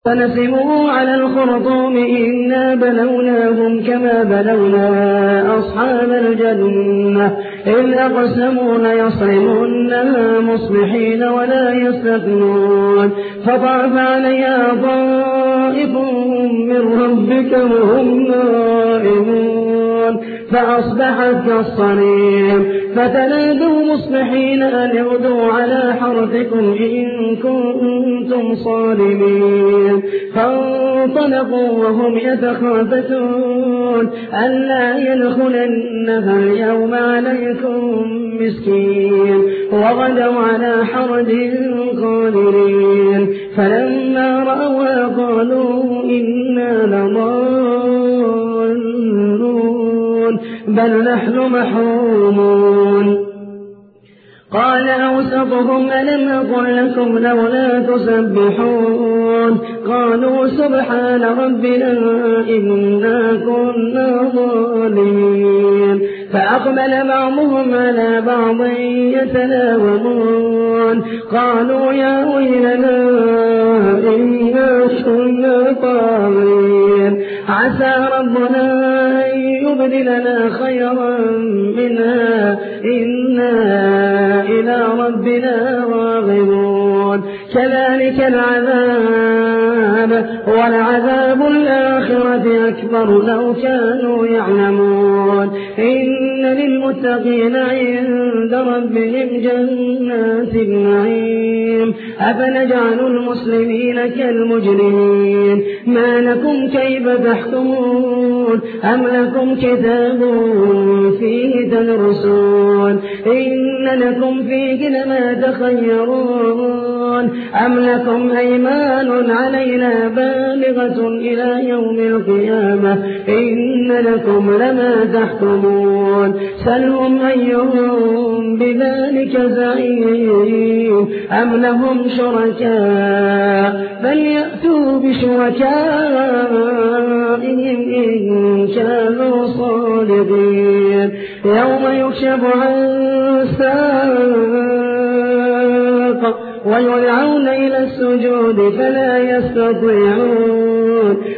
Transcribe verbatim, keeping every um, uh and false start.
فنسموا على الخرطوم إنا بلوناهم كما بلونا أصحاب الجنة إذ أقسموا ليصرمنها مصبحين ولا يستثنون فطاف عليها طائف من ربك وهم نائمون فأصبحت كالصريم فتنادوا مصبحين أن اغدوا على حرثكم إن كنتم صارمين فانطلقوا وهم يتخافتون ألا يدخلنها اليوم عليكم مسكين وغدوا على حرد قادرين فلما رأوها قالوا إنا لضالون بل نحن محرومون قال أوسطهم ألم أقل لكم لولا تسبحون قالوا سبحان ربنا إنا كنا ظالمين فأقبل بعضهم على بعض يتلاومون قالوا يا ويلنا إنا كنا طاغين عسى ربنا أن يبدلنا خيرا منها إنا إلى ربنا راغبون كذلك العذاب ولعذاب الآخرة أكبر لو كانوا يعلمون إن للمتقين عند ربهم جنات النعيم أفنجعل المسلمين كالمجرمين ما لكم كيف تحكمون أم لكم كتاب فيه تدرسون إن لكم فيه لما تخيرون أم لكم أيمان علينا بالغة إلى يوم القيامة إن لكم لما تحكمون سلهم أيهم بذلك زعيم أم لهم شركاء فليأتوا بشركائهم إن كانوا صادقين يوم يكشف عن ساق ويدعون إلى السجود فلا يستطيعون